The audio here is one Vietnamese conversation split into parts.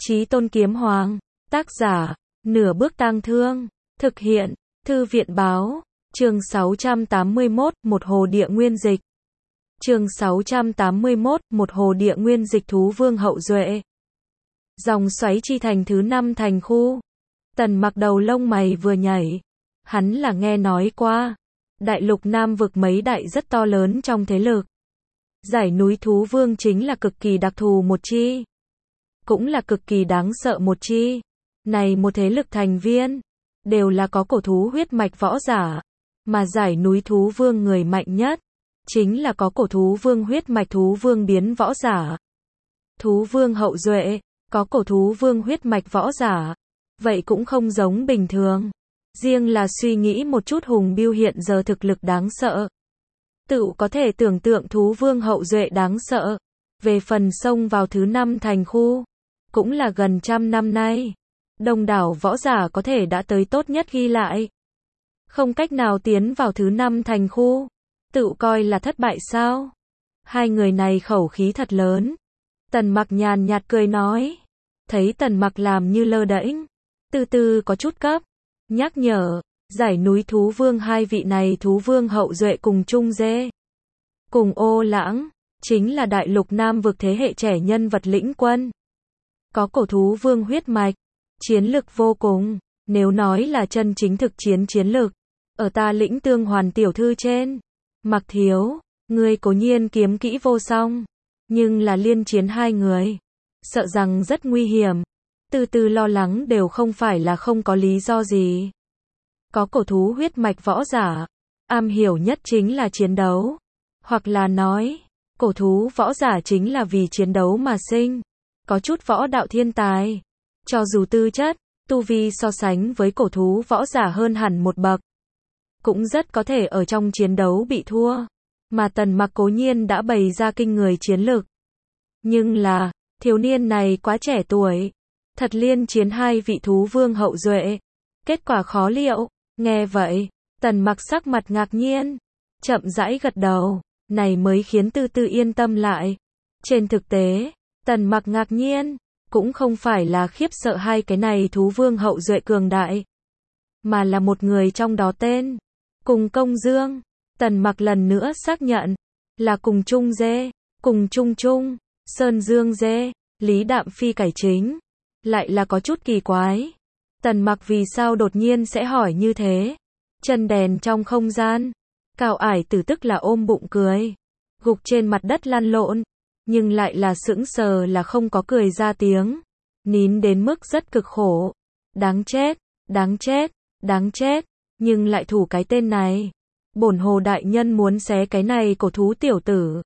Chí Tôn Kiếm Hoàng. Tác giả, Nửa Bước Tang Thương. Thực hiện, Thư viện Báo. Chương 681, Một Hồ Địa Nguyên Dịch. Chương 681, Một Hồ Địa Nguyên Dịch Thú Vương Hậu Duệ. Dòng xoáy chi thành thứ 5 thành khu. Tần Mặc đầu lông mày vừa nhảy. Hắn là nghe nói qua, đại lục Nam vực mấy đại rất to lớn trong thế lực. Dãy núi Thú Vương chính là cực kỳ đặc thù một chi, cũng là cực kỳ đáng sợ một chi. Này một thế lực thành viên, đều là có cổ thú huyết mạch võ giả, mà dãy núi Thú Vương người mạnh nhất, chính là có cổ thú vương huyết mạch thú vương biến võ giả. Thú Vương Hậu Duệ, có cổ thú vương huyết mạch võ giả, vậy cũng không giống bình thường. Riêng là suy nghĩ một chút Hùng Bưu hiện giờ thực lực đáng sợ, tự có thể tưởng tượng Thú Vương Hậu Duệ đáng sợ. Về phần xông vào thứ 5 thành khu, cũng là gần 100 năm nay, đông đảo võ giả có thể đã tới tốt nhất ghi lại. Không cách nào tiến vào thứ 5 thành khu, tự coi là thất bại sao? Hai người này khẩu khí thật lớn. Tần Mặc nhàn nhạt cười nói. Thấy Tần Mặc làm như lơ đễnh, từ từ có chút cấp, nhắc nhở, dãy núi Thú Vương hai vị này Thú Vương Hậu Duệ cùng Trung Dê, cùng Ô Lãng, chính là đại lục Nam vực thế hệ trẻ nhân vật lĩnh quân. Có cổ thú vương huyết mạch, chiến lực vô cùng, nếu nói là chân chính thực chiến lực, ở ta Lĩnh Tương Hoàn tiểu thư trên. Mặc thiếu, ngươi cố nhiên kiếm kỹ vô song, nhưng là liên chiến hai người, sợ rằng rất nguy hiểm. Từ từ lo lắng đều không phải là không có lý do gì. Có cổ thú huyết mạch võ giả, am hiểu nhất chính là chiến đấu, hoặc là nói, cổ thú võ giả chính là vì chiến đấu mà sinh, có chút võ đạo thiên tài, cho dù tư chất, tu vi so sánh với cổ thú võ giả hơn hẳn một bậc, cũng rất có thể ở trong chiến đấu bị thua. Mà Tần Mặc cố nhiên đã bày ra kinh người chiến lực, nhưng là, thiếu niên này quá trẻ tuổi, thật liên chiến hai vị Thú Vương Hậu Duệ, kết quả khó liệu. Nghe vậy, Tần Mặc sắc mặt ngạc nhiên, chậm rãi gật đầu, này mới khiến Tư Tư yên tâm lại. Trên thực tế, Tần Mặc ngạc nhiên, cũng không phải là khiếp sợ hai cái này Thú Vương Hậu Duệ cường đại, mà là một người trong đó tên Cùng Công Dương. Tần Mặc lần nữa xác nhận, là cùng Trung Dê, cùng Trung, Sơn Dương Dê, Lý Đạm Phi cải chính, lại là có chút kỳ quái. Tần Mặc vì sao đột nhiên sẽ hỏi như thế? Chân đèn trong không gian, Cao Ải Tử tức là ôm bụng cười, gục trên mặt đất lăn lộn, nhưng lại là sững sờ là không có cười ra tiếng, nín đến mức rất cực khổ. Đáng chết, đáng chết, đáng chết, nhưng lại thủ cái tên này. Bổn Hồ đại nhân muốn xé cái này cổ thú tiểu tử.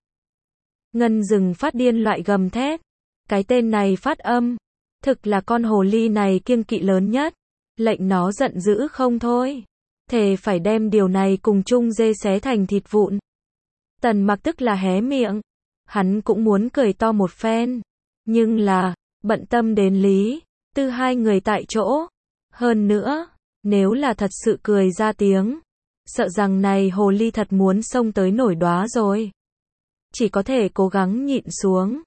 Ngân rừng phát điên loại gầm thét. Cái tên này phát âm, thực là con hồ ly này kiêng kỵ lớn nhất, lệnh nó giận dữ không thôi, thề phải đem điều này cùng Trung Dê xé thành thịt vụn. Tần Mặc tức là hé miệng, hắn cũng muốn cười to một phen, nhưng là, bận tâm đến Lý Tư hai người tại chỗ. Hơn nữa, nếu là thật sự cười ra tiếng, sợ rằng này hồ ly thật muốn xông tới nổi đoá rồi. Chỉ có thể cố gắng nhịn xuống.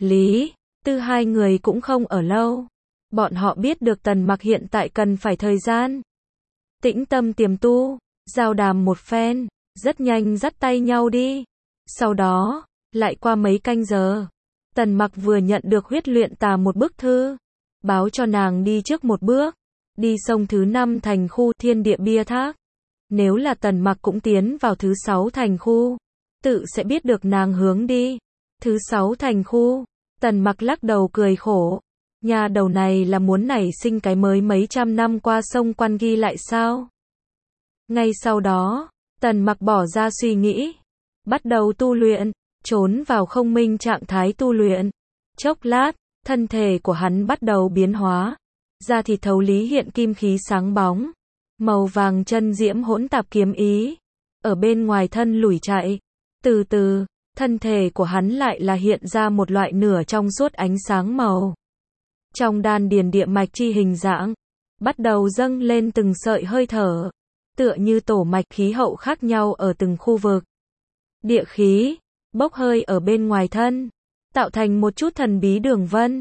Lý Tư hai người cũng không ở lâu. Bọn họ biết được Tần Mặc hiện tại cần phải thời gian tĩnh tâm tiềm tu, giao đàm một phen, rất nhanh dắt tay nhau đi. Sau đó, lại qua mấy canh giờ, Tần Mặc vừa nhận được huyết luyện tà một bức thư, báo cho nàng đi trước một bước, đi sông thứ 5 thành khu Thiên Địa Bia Thác. Nếu là Tần Mặc cũng tiến vào thứ 6 thành khu, tự sẽ biết được nàng hướng đi. Thứ 6 thành khu, Tần Mặc lắc đầu cười khổ. Nhà đầu này là muốn nảy sinh cái mới mấy trăm năm qua sông quan ghi lại sao? Ngay sau đó, Tần Mặc bỏ ra suy nghĩ, bắt đầu tu luyện, trốn vào không minh trạng thái tu luyện. Chốc lát, thân thể của hắn bắt đầu biến hóa, da thịt thấu lý hiện kim khí sáng bóng, màu vàng chân diễm hỗn tạp kiếm ý, ở bên ngoài thân lủi chạy. Từ từ, thân thể của hắn lại là hiện ra một loại nửa trong suốt ánh sáng màu. Trong đan điền địa mạch chi hình dạng, bắt đầu dâng lên từng sợi hơi thở, tựa như tổ mạch khí hậu khác nhau ở từng khu vực. Địa khí, bốc hơi ở bên ngoài thân, tạo thành một chút thần bí đường vân.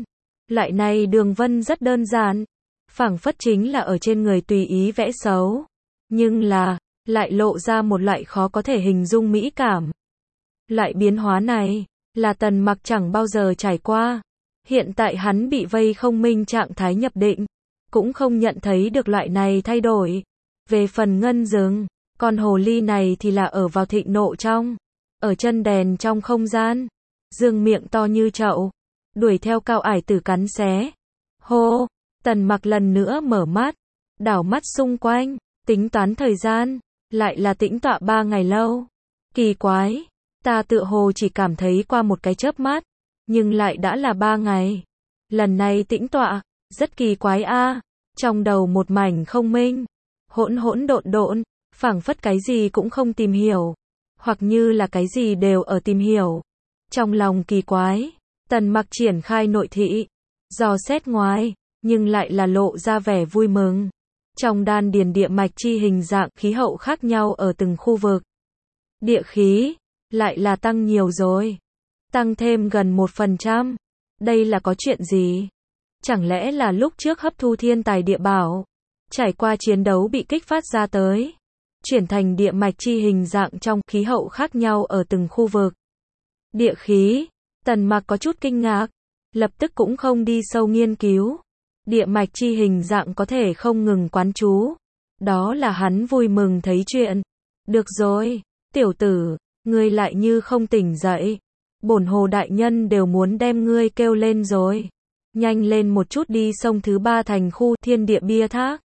Loại này đường vân rất đơn giản, phảng phất chính là ở trên người tùy ý vẽ xấu, nhưng là, lại lộ ra một loại khó có thể hình dung mỹ cảm. Loại biến hóa này, là Tần Mặc chẳng bao giờ trải qua. Hiện tại hắn bị vây không minh trạng thái nhập định, cũng không nhận thấy được loại này thay đổi. Về phần Ngân Dừng, con hồ ly này thì là ở vào thịnh nộ trong, ở chân đèn trong không gian, dương miệng to như chậu, đuổi theo Cao Ải Tử cắn xé. Hô, Tần Mặc lần nữa mở mắt, đảo mắt xung quanh, tính toán thời gian, lại là tĩnh tọa 3 ngày lâu. Kỳ quái, ta tựa hồ chỉ cảm thấy qua một cái chớp mắt, nhưng lại đã là 3 ngày. Lần này tĩnh tọa, rất kỳ quái a. Trong đầu một mảnh không minh, hỗn hỗn độn độn, phảng phất cái gì cũng không tìm hiểu, hoặc như là cái gì đều ở tìm hiểu. Trong lòng kỳ quái, Tần Mặc triển khai nội thị, dò xét ngoài, nhưng lại là lộ ra vẻ vui mừng. Trong đan điền địa mạch chi hình dạng khí hậu khác nhau ở từng khu vực. Địa khí, lại là tăng nhiều rồi. Tăng thêm gần 1%. Đây là có chuyện gì? Chẳng lẽ là lúc trước hấp thu thiên tài địa bảo, trải qua chiến đấu bị kích phát ra tới, chuyển thành địa mạch chi hình dạng trong khí hậu khác nhau ở từng khu vực. Địa khí, Tần Mặc có chút kinh ngạc, lập tức cũng không đi sâu nghiên cứu. Địa mạch chi hình dạng có thể không ngừng quán chú. Đó là hắn vui mừng thấy chuyện. Được rồi, tiểu tử, ngươi lại như không tỉnh dậy. Bổn hồ đại nhân đều muốn đem ngươi kêu lên rồi. Nhanh lên một chút đi sông thứ 3 thành khu thiên địa bia thác.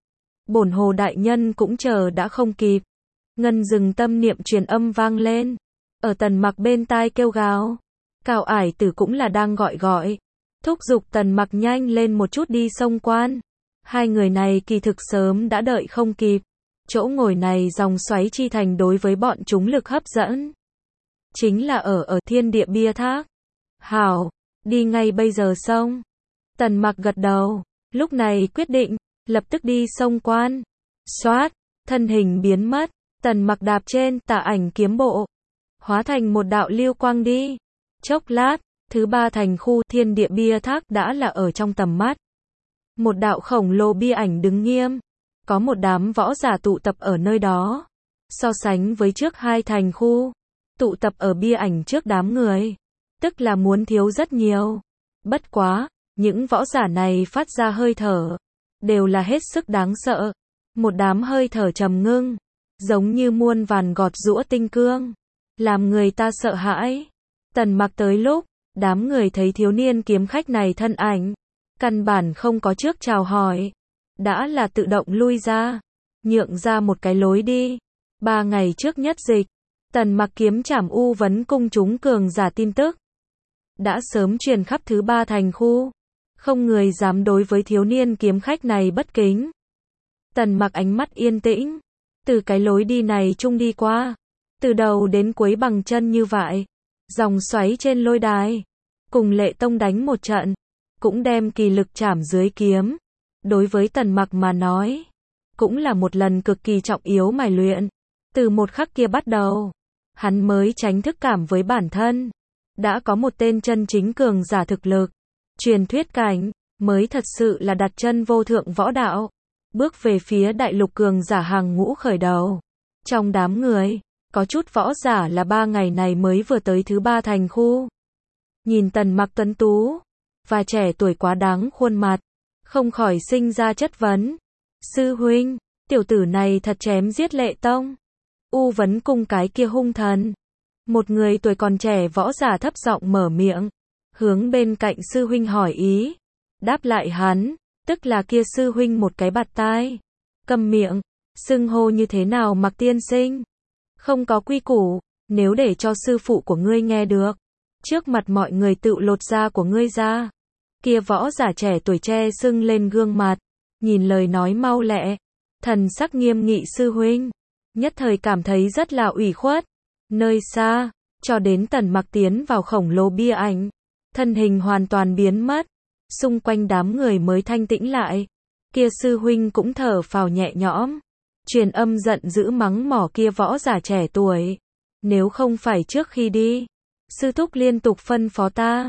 Bổn hồ đại nhân cũng chờ đã không kịp. Ngân Dừng tâm niệm truyền âm vang lên. Ở Tần Mặc bên tai kêu gào. Cao Ải Tử cũng là đang gọi. Thúc giục Tần Mặc nhanh lên một chút đi sông quan. Hai người này kỳ thực sớm đã đợi không kịp. Chỗ ngồi này dòng xoáy chi thành đối với bọn chúng lực hấp dẫn. Chính là ở thiên địa bia thác. Hảo, đi ngay bây giờ sông. Tần Mặc gật đầu, lúc này quyết định, lập tức đi sông quan. Xoát, thân hình biến mất, Tần Mặc đạp trên tà ảnh kiếm bộ, hóa thành một đạo lưu quang đi. Chốc lát, thứ 3 thành khu thiên địa bia thác đã là ở trong tầm mắt. Một đạo khổng lồ bia ảnh đứng nghiêm, có một đám võ giả tụ tập ở nơi đó. So sánh với trước 2 thành khu, tụ tập ở bia ảnh trước đám người, tức là muốn thiếu rất nhiều. Bất quá, những võ giả này phát ra hơi thở, đều là hết sức đáng sợ. Một đám hơi thở trầm ngưng, giống như muôn vàn gọt giũa tinh cương, làm người ta sợ hãi. Tần Mặc tới lúc, đám người thấy thiếu niên kiếm khách này thân ảnh, căn bản không có trước chào hỏi, đã là tự động lui ra, nhượng ra một cái lối đi. 3 ngày trước nhất dịch, Tần Mặc kiếm trảm U Vấn cung chúng cường giả tin tức đã sớm truyền khắp thứ 3 thành khu, không người dám đối với thiếu niên kiếm khách này bất kính. Tần Mặc ánh mắt yên tĩnh, từ cái lối đi này chung đi qua, từ đầu đến cuối bằng chân như vậy, dòng xoáy trên lôi đài, cùng Lệ Tông đánh một trận, cũng đem kỳ lực trảm dưới kiếm. Đối với Tần Mặc mà nói, cũng là một lần cực kỳ trọng yếu mài luyện. Từ một khắc kia bắt đầu, hắn mới tránh thức cảm với bản thân, đã có một tên chân chính cường giả thực lực, truyền thuyết cảnh, mới thật sự là đặt chân vô thượng võ đạo, bước về phía đại lục cường giả hàng ngũ khởi đầu. Trong đám người, có chút võ giả là 3 ngày này mới vừa tới thứ 3 thành khu. Nhìn Tần Mặc tuấn tú và trẻ tuổi quá đáng khuôn mặt, không khỏi sinh ra chất vấn. Sư huynh, tiểu tử này thật chém giết Lệ Tông. U Vấn cung cái kia hung thần. Một người tuổi còn trẻ võ giả thấp giọng mở miệng, hướng bên cạnh sư huynh hỏi ý. Đáp lại hắn, tức là kia sư huynh một cái bạt tai. Câm miệng, xưng hô như thế nào Mặc tiên sinh? Không có quy củ, nếu để cho sư phụ của ngươi nghe được, trước mặt mọi người tự lột da của ngươi ra. Kia võ giả trẻ tuổi che sưng lên gương mặt, nhìn lời nói mau lẹ, thần sắc nghiêm nghị sư huynh, nhất thời cảm thấy rất là ủy khuất. Nơi xa, cho đến Tần Mặc tiến vào khổng lồ bia ảnh, thân hình hoàn toàn biến mất, xung quanh đám người mới thanh tĩnh lại. Kia sư huynh cũng thở phào nhẹ nhõm, truyền âm giận dữ mắng mỏ kia võ giả trẻ tuổi. Nếu không phải trước khi đi, sư thúc liên tục phân phó ta,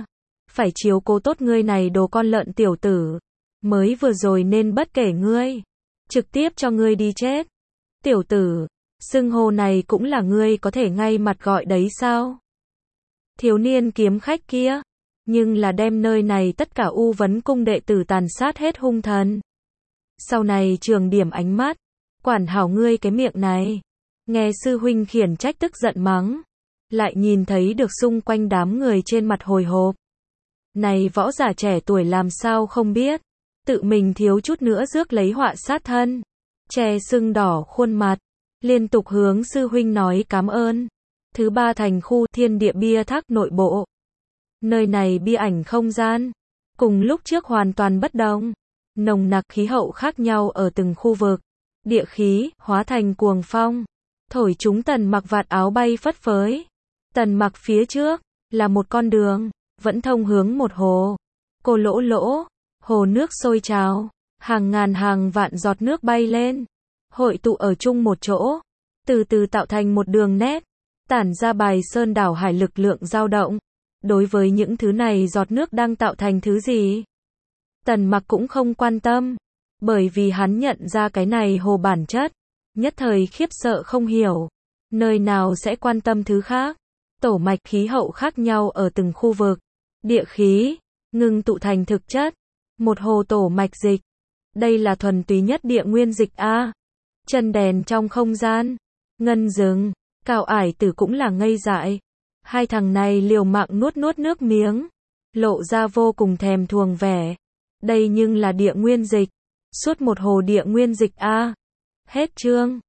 phải chiếu cố tốt ngươi này đồ con lợn tiểu tử. Mới vừa rồi nên bất kể ngươi, trực tiếp cho ngươi đi chết. Tiểu tử, xưng hô này cũng là ngươi có thể ngay mặt gọi đấy sao? Thiếu niên kiếm khách kia, nhưng là đem nơi này tất cả U Vấn Cung đệ tử tàn sát hết hung thần. Sau này trường điểm ánh mắt, quản hảo ngươi cái miệng này. Nghe sư huynh khiển trách tức giận mắng, lại nhìn thấy được xung quanh đám người trên mặt hồi hộp. Này võ giả trẻ tuổi làm sao không biết, tự mình thiếu chút nữa rước lấy họa sát thân. Che sưng đỏ khuôn mặt, liên tục hướng sư huynh nói cảm ơn. Thứ ba thành khu thiên địa bia thác nội bộ. Nơi này bia ảnh không gian, cùng lúc trước hoàn toàn bất đồng. Nồng nặc khí hậu khác nhau ở từng khu vực. Địa khí, hóa thành cuồng phong. Thổi chúng Tần Mặc vạt áo bay phất phới. Tần Mặc phía trước, là một con đường, vẫn thông hướng một hồ. Cô lỗ lỗ, hồ nước sôi trào. Hàng ngàn hàng vạn giọt nước bay lên. Hội tụ ở chung một chỗ. Từ từ tạo thành một đường nét. Tản ra bài sơn đảo hải lực lượng dao động. Đối với những thứ này giọt nước đang tạo thành thứ gì? Tần Mặc cũng không quan tâm. Bởi vì hắn nhận ra cái này hồ bản chất. Nhất thời khiếp sợ không hiểu. Nơi nào sẽ quan tâm thứ khác? Tổ mạch khí hậu khác nhau ở từng khu vực. Địa khí, ngưng tụ thành thực chất. Một hồ tổ mạch dịch. Đây là thuần túy nhất địa nguyên dịch A. Chân đèn trong không gian. Ngân rừng, Cao Ải Tử cũng là ngây dại. Hai thằng này liều mạng nuốt nước miếng. Lộ ra vô cùng thèm thuồng vẻ. Đây nhưng là địa nguyên dịch. Suốt một hồ địa nguyên dịch A. Hết chương.